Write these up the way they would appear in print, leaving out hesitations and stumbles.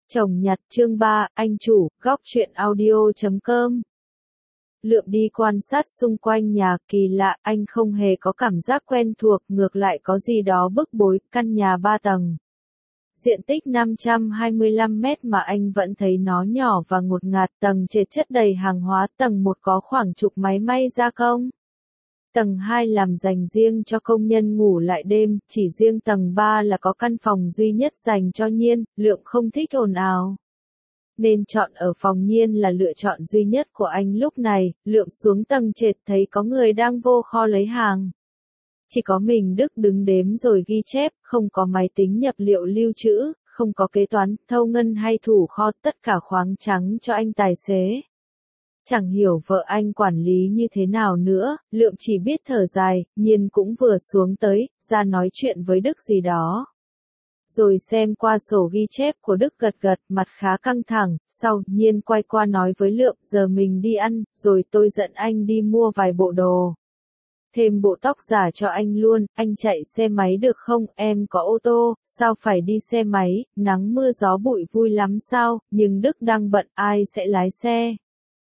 Chồng nhặt chương 3, anh chủ, góc truyện audio.com. Lượm đi quan sát xung quanh nhà, kỳ lạ, anh không hề có cảm giác quen thuộc, ngược lại có gì đó bức bối, căn nhà 3 tầng. Diện tích 525 mét mà anh vẫn thấy nó nhỏ và ngột ngạt, tầng trệt chất đầy hàng hóa, tầng 1 có khoảng chục máy may gia công. Tầng 2 làm dành riêng cho công nhân ngủ lại đêm, chỉ riêng tầng 3 là có căn phòng duy nhất dành cho Nhiên, Lượng không thích ồn ào. Nên chọn ở phòng Nhiên là lựa chọn duy nhất của anh lúc này. Lượng xuống tầng trệt thấy có người đang vô kho lấy hàng. Chỉ có mình Đức đứng đếm rồi ghi chép, không có máy tính nhập liệu lưu trữ, không có kế toán, thâu ngân hay thủ kho, tất cả khoáng trắng cho anh tài xế. Chẳng hiểu vợ anh quản lý như thế nào nữa, Lượng chỉ biết thở dài, Nhiên cũng vừa xuống tới, ra nói chuyện với Đức gì đó. Rồi xem qua sổ ghi chép của Đức gật gật, mặt khá căng thẳng, sau, Nhiên quay qua nói với Lượng, giờ mình đi ăn, rồi tôi dẫn anh đi mua vài bộ đồ. Thêm bộ tóc giả cho anh luôn, anh chạy xe máy được không, em có ô tô, sao phải đi xe máy, nắng mưa gió bụi vui lắm sao, nhưng Đức đang bận, ai sẽ lái xe.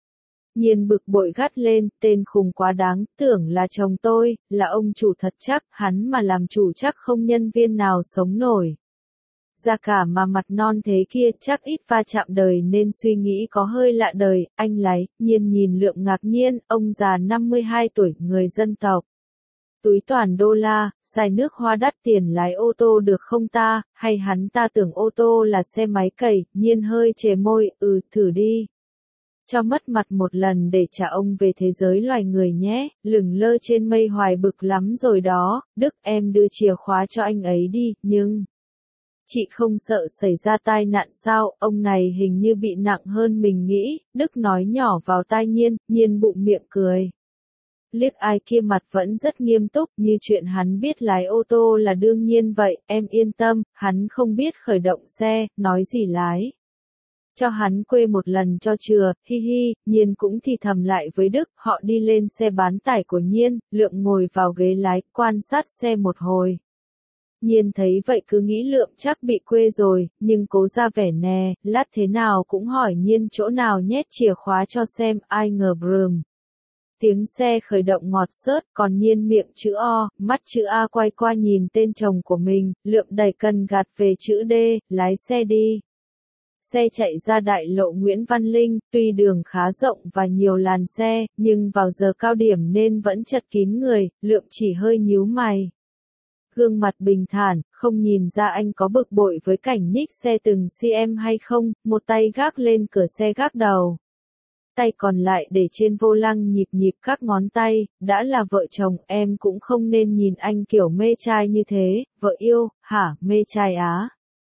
Nhiên bực bội gắt lên, tên khùng quá đáng, tưởng là chồng tôi, là ông chủ thật chắc, hắn mà làm chủ chắc không nhân viên nào sống nổi. Ra cả mà mặt non thế kia, chắc ít va chạm đời nên suy nghĩ có hơi lạ đời, anh lái, Nhiên nhìn Lượng ngạc nhiên, ông già 52 tuổi, người dân tộc. Túi toàn đô la, xài nước hoa đắt tiền lái ô tô được không ta, hay hắn ta tưởng ô tô là xe máy cày, Nhiên hơi chề môi, thử đi. Cho mất mặt một lần để trả ông về thế giới loài người nhé, lửng lơ trên mây hoài bực lắm rồi đó, Đức em đưa chìa khóa cho anh ấy đi, nhưng... Chị không sợ xảy ra tai nạn sao, ông này hình như bị nặng hơn mình nghĩ, Đức nói nhỏ vào tai Nhiên, Nhiên bụng miệng cười. Liếc ai kia mặt vẫn rất nghiêm túc, như chuyện hắn biết lái ô tô là đương nhiên vậy, em yên tâm, hắn không biết khởi động xe, nói gì lái. Cho hắn quê một lần cho chừa, hi hi, Nhiên cũng thì thầm lại với Đức, họ đi lên xe bán tải của Nhiên, Lượng ngồi vào ghế lái, quan sát xe một hồi. Nhiên thấy vậy cứ nghĩ Lượng chắc bị quê rồi, nhưng cố ra vẻ nè, lát thế nào cũng hỏi Nhiên chỗ nào nhét chìa khóa cho xem, ai ngờ brùm. Tiếng xe khởi động ngọt xớt, còn Nhiên miệng chữ O, mắt chữ A quay qua nhìn tên chồng của mình, Lượng đẩy cần gạt về chữ D, lái xe đi. Xe chạy ra đại lộ Nguyễn Văn Linh, tuy đường khá rộng và nhiều làn xe, nhưng vào giờ cao điểm nên vẫn chật kín người, Lượng chỉ hơi nhíu mày. Gương mặt bình thản, không nhìn ra anh có bực bội với cảnh nhích xe từng cm hay không, một tay gác lên cửa xe gác đầu. Tay còn lại để trên vô lăng nhịp nhịp các ngón tay, đã là vợ chồng em cũng không nên nhìn anh kiểu mê trai như thế, vợ yêu, hả, mê trai á.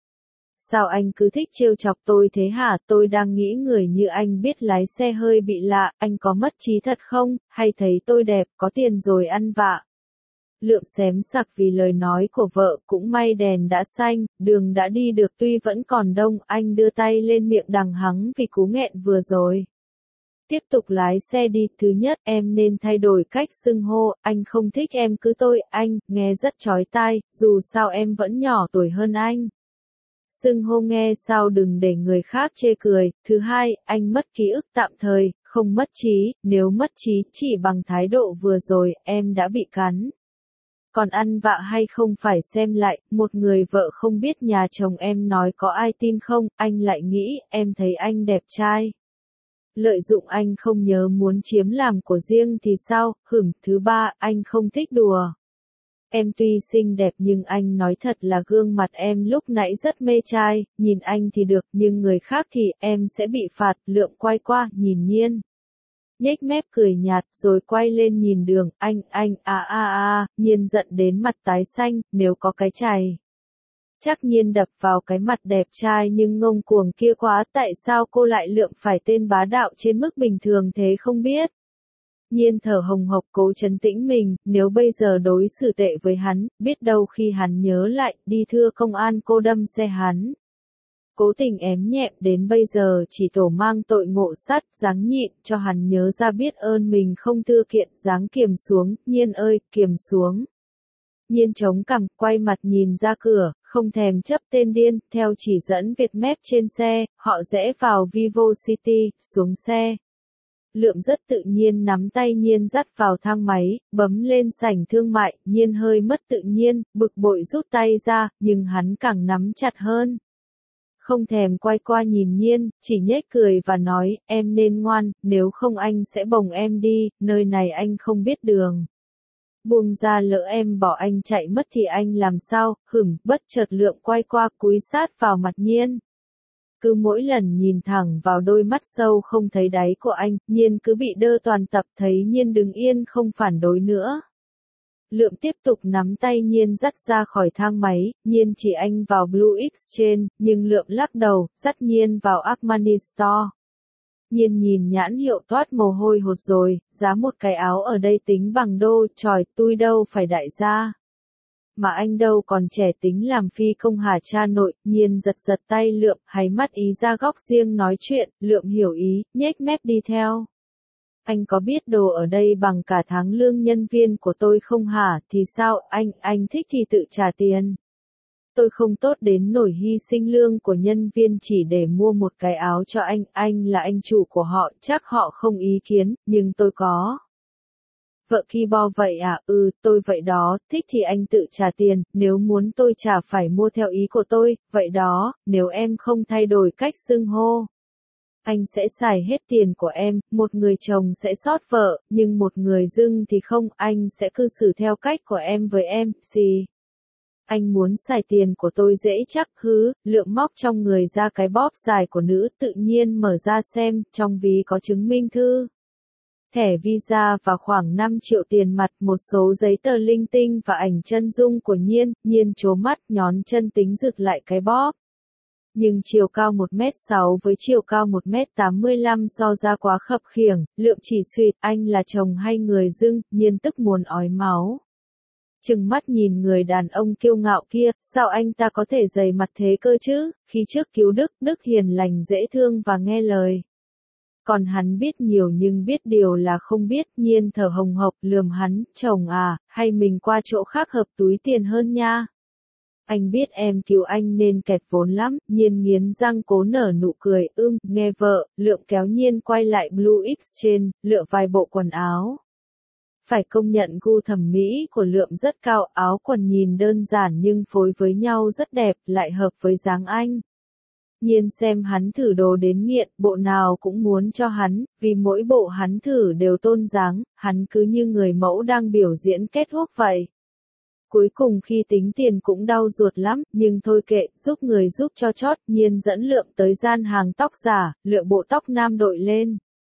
Sao anh cứ thích trêu chọc tôi thế hả, tôi đang nghĩ người như anh biết lái xe hơi bị lạ, anh có mất trí thật không, hay thấy tôi đẹp, có tiền rồi ăn vạ. Lượng xém sặc vì lời nói của vợ, cũng may đèn đã xanh, đường đã đi được tuy vẫn còn đông, anh đưa tay lên miệng đằng hắng vì cú nghẹn vừa rồi. Tiếp tục lái xe đi, thứ nhất em nên thay đổi cách xưng hô, anh không thích em cứ tôi, anh, nghe rất chói tai, dù sao em vẫn nhỏ tuổi hơn anh. Xưng hô nghe sao đừng để người khác chê cười, thứ hai, anh mất ký ức tạm thời, không mất trí, nếu mất trí chỉ bằng thái độ vừa rồi, em đã bị cắn. Còn ăn vạ hay không phải xem lại, một người vợ không biết nhà chồng em nói có ai tin không, anh lại nghĩ, em thấy anh đẹp trai. Lợi dụng anh không nhớ muốn chiếm làm của riêng thì sao, thứ ba, anh không thích đùa. Em tuy xinh đẹp nhưng anh nói thật là gương mặt em lúc nãy rất mê trai, nhìn anh thì được nhưng người khác thì em sẽ bị phạt, Lượng quay qua, nhìn Nhiên. Nhếch mép cười nhạt rồi quay lên nhìn đường, anh, Nhiên giận đến mặt tái xanh, nếu có cái chày. Chắc Nhiên đập vào cái mặt đẹp trai nhưng ngông cuồng kia quá, tại sao cô lại Lượng phải tên bá đạo trên mức bình thường thế không biết. Nhiên thở hồng hộc cố trấn tĩnh mình, nếu bây giờ đối xử tệ với hắn, biết đâu khi hắn nhớ lại, đi thưa công an cô đâm xe hắn. Cố tình ém nhẹm đến bây giờ chỉ tổ mang tội ngộ sát, ráng nhịn, cho hắn nhớ ra biết ơn mình không thưa kiện, ráng kiềm xuống, Nhiên ơi, kiềm xuống. Nhiên chống cằm, quay mặt nhìn ra cửa, không thèm chấp tên điên, theo chỉ dẫn Vietmap trên xe, họ rẽ vào Vivo City, xuống xe. Lượng rất tự nhiên nắm tay Nhiên dắt vào thang máy, bấm lên sảnh thương mại, Nhiên hơi mất tự nhiên, bực bội rút tay ra, nhưng hắn càng nắm chặt hơn. Không thèm quay qua nhìn Nhiên, chỉ nhếch cười và nói, em nên ngoan, nếu không anh sẽ bồng em đi, nơi này anh không biết đường. Buông ra lỡ em bỏ anh chạy mất thì anh làm sao, bất chợt Lượng quay qua cúi sát vào mặt Nhiên. Cứ mỗi lần nhìn thẳng vào đôi mắt sâu không thấy đáy của anh, Nhiên cứ bị đơ toàn tập, thấy Nhiên đứng yên không phản đối nữa. Lượng tiếp tục nắm tay Nhiên dắt ra khỏi thang máy, Nhiên chỉ anh vào Blue Exchange, nhưng Lượng lắc đầu, dắt Nhiên vào Armani Store. Nhiên nhìn nhãn hiệu toát mồ hôi hột rồi, giá một cái áo ở đây tính bằng đô, tròi, tôi đâu phải đại gia. Mà anh đâu còn trẻ tính làm phi công hả cha nội, Nhiên giật giật tay Lượng, háy mắt ý ra góc riêng nói chuyện, Lượng hiểu ý, nhếch mép đi theo. Anh có biết đồ ở đây bằng cả tháng lương nhân viên của tôi không hả, thì sao, anh thích thì tự trả tiền. Tôi không tốt đến nổi hy sinh lương của nhân viên chỉ để mua một cái áo cho anh là anh chủ của họ, chắc họ không ý kiến, nhưng tôi có. Vợ keyboard vậy à, tôi vậy đó, thích thì anh tự trả tiền, nếu muốn tôi trả phải mua theo ý của tôi, vậy đó, nếu em không thay đổi cách xưng hô. Anh sẽ xài hết tiền của em, một người chồng sẽ xót vợ, nhưng một người dưng thì không, anh sẽ cư xử theo cách của em với em, gì. Anh muốn xài tiền của tôi dễ chắc, Lượng móc trong người ra cái bóp dài của nữ, tự nhiên mở ra xem, trong ví có chứng minh thư. Thẻ Visa và khoảng 5 triệu tiền mặt, một số giấy tờ linh tinh và ảnh chân dung của Nhiên trố mắt, nhón chân tính giựt lại cái bóp. Nhưng chiều cao 1m6 với chiều cao 1m85 so ra quá khập khiễng, Lượng chỉ suýt, anh là chồng hay người dưng, Nhiên tức muốn ói máu. Trừng mắt nhìn người đàn ông kiêu ngạo kia, sao anh ta có thể dày mặt thế cơ chứ, khi trước cứu Đức hiền lành dễ thương và nghe lời. Còn hắn biết nhiều nhưng biết điều là không biết, Nhiên thở hồng hộc lườm hắn, chồng à, hay mình qua chỗ khác hợp túi tiền hơn nha. Anh biết em cứu anh nên kẹt vốn lắm, Nhiên nghiến răng cố nở nụ cười, nghe vợ, Lượng kéo Nhiên quay lại Blue Exchange, lựa vài bộ quần áo. Phải công nhận gu thẩm mỹ của Lượng rất cao, áo quần nhìn đơn giản nhưng phối với nhau rất đẹp, lại hợp với dáng anh. Nhiên xem hắn thử đồ đến nghiện, bộ nào cũng muốn cho hắn, vì mỗi bộ hắn thử đều tôn dáng, hắn cứ như người mẫu đang biểu diễn kết húc vậy. Cuối cùng khi tính tiền cũng đau ruột lắm, nhưng thôi kệ, giúp người giúp cho chót, Nhiên dẫn Lượng tới gian hàng tóc giả, lựa bộ tóc nam đội lên.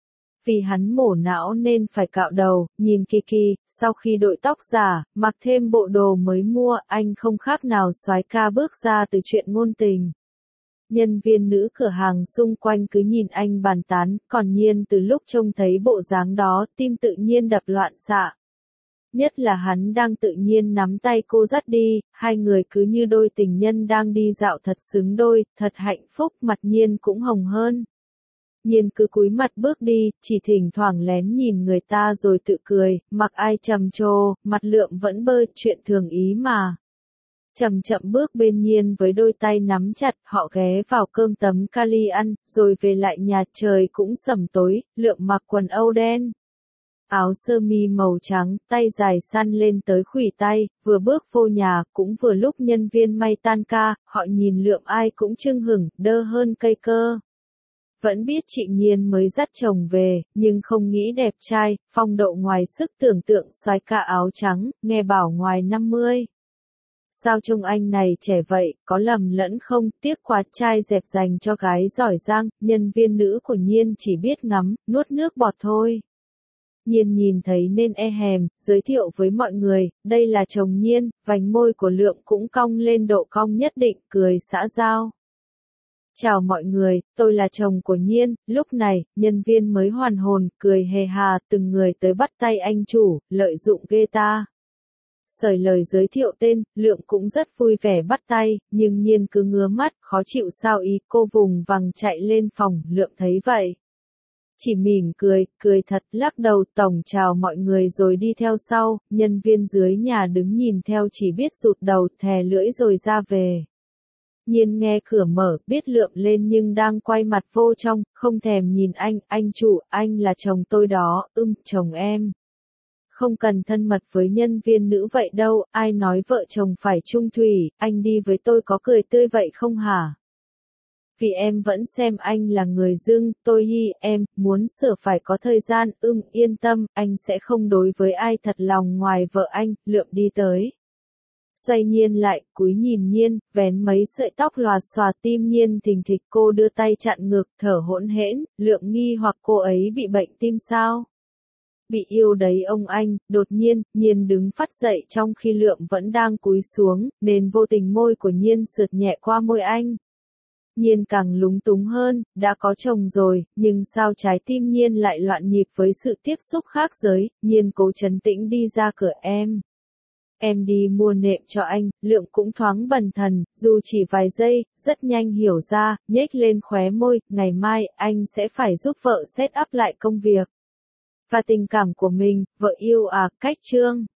Vì hắn mổ não nên phải cạo đầu, nhìn kỳ, sau khi đội tóc giả, mặc thêm bộ đồ mới mua, anh không khác nào soái ca bước ra từ chuyện ngôn tình. Nhân viên nữ cửa hàng xung quanh cứ nhìn anh bàn tán, còn Nhiên từ lúc trông thấy bộ dáng đó, tim tự nhiên đập loạn xạ. Nhất là hắn đang tự nhiên nắm tay cô dắt đi, hai người cứ như đôi tình nhân đang đi dạo thật xứng đôi, thật hạnh phúc, mặt Nhiên cũng hồng hơn. Nhiên cứ cúi mặt bước đi, chỉ thỉnh thoảng lén nhìn người ta rồi tự cười, mặc ai trầm trồ, mặt Lượng vẫn bơ, chuyện thường ý mà. Chậm chậm bước bên Nhiên với đôi tay nắm chặt, họ ghé vào cơm tấm kali ăn, rồi về lại nhà, trời cũng sẩm tối, Lượng mặc quần âu đen. Áo sơ mi màu trắng, tay dài săn lên tới khuỷu tay, vừa bước vô nhà, cũng vừa lúc nhân viên may tan ca, họ nhìn Lượng ai cũng chưng hửng, đơ hơn cây cơ. Vẫn biết chị Nhiên mới dắt chồng về, nhưng không nghĩ đẹp trai, phong độ ngoài sức tưởng tượng, soái ca áo trắng, nghe bảo ngoài 50. Sao trông anh này trẻ vậy, có lầm lẫn không, tiếc quá, trai dẹp dành cho gái giỏi giang, nhân viên nữ của Nhiên chỉ biết ngắm, nuốt nước bọt thôi. Nhiên nhìn thấy nên e hèm, giới thiệu với mọi người, đây là chồng Nhiên, vành môi của Lượng cũng cong lên độ cong nhất định, cười xã giao. Chào mọi người, tôi là chồng của Nhiên, lúc này, nhân viên mới hoàn hồn, cười hề hà, từng người tới bắt tay anh chủ, lợi dụng ghê ta. Sởi lời giới thiệu tên, Lượng cũng rất vui vẻ bắt tay, nhưng Nhiên cứ ngứa mắt, khó chịu sao ý, cô vùng vằng chạy lên phòng, Lượng thấy vậy. Chỉ mỉm cười thật, lắc đầu tổng chào mọi người rồi đi theo sau, nhân viên dưới nhà đứng nhìn theo chỉ biết rụt đầu thè lưỡi rồi ra về. Nhiên nghe cửa mở, biết Lượng lên nhưng đang quay mặt vô trong, không thèm nhìn anh chủ, anh là chồng tôi đó, chồng em. Không cần thân mật với nhân viên nữ vậy đâu, ai nói vợ chồng phải chung thủy, anh đi với tôi có cười tươi vậy không hả? Vì em vẫn xem anh là người dưng, em, muốn sửa phải có thời gian, yên tâm, anh sẽ không đối với ai thật lòng ngoài vợ anh, Lượng đi tới. Xoay Nhiên lại, cúi nhìn Nhiên, vén mấy sợi tóc lòa xòa tim Nhiên thình thịch cô đưa tay chặn ngực, thở hỗn hển, Lượng nghi hoặc cô ấy bị bệnh tim sao? Bị yêu đấy ông anh, đột nhiên, Nhiên đứng phắt dậy trong khi Lượng vẫn đang cúi xuống, nên vô tình môi của Nhiên sượt nhẹ qua môi anh. Nhiên càng lúng túng hơn, đã có chồng rồi, nhưng sao trái tim Nhiên lại loạn nhịp với sự tiếp xúc khác giới, Nhiên cố trấn tĩnh đi ra cửa Em đi mua nệm cho anh, Lượng cũng thoáng bần thần, dù chỉ vài giây, rất nhanh hiểu ra, nhếch lên khóe môi, ngày mai, anh sẽ phải giúp vợ set up lại công việc. Và tình cảm của mình, vợ yêu cách Chương.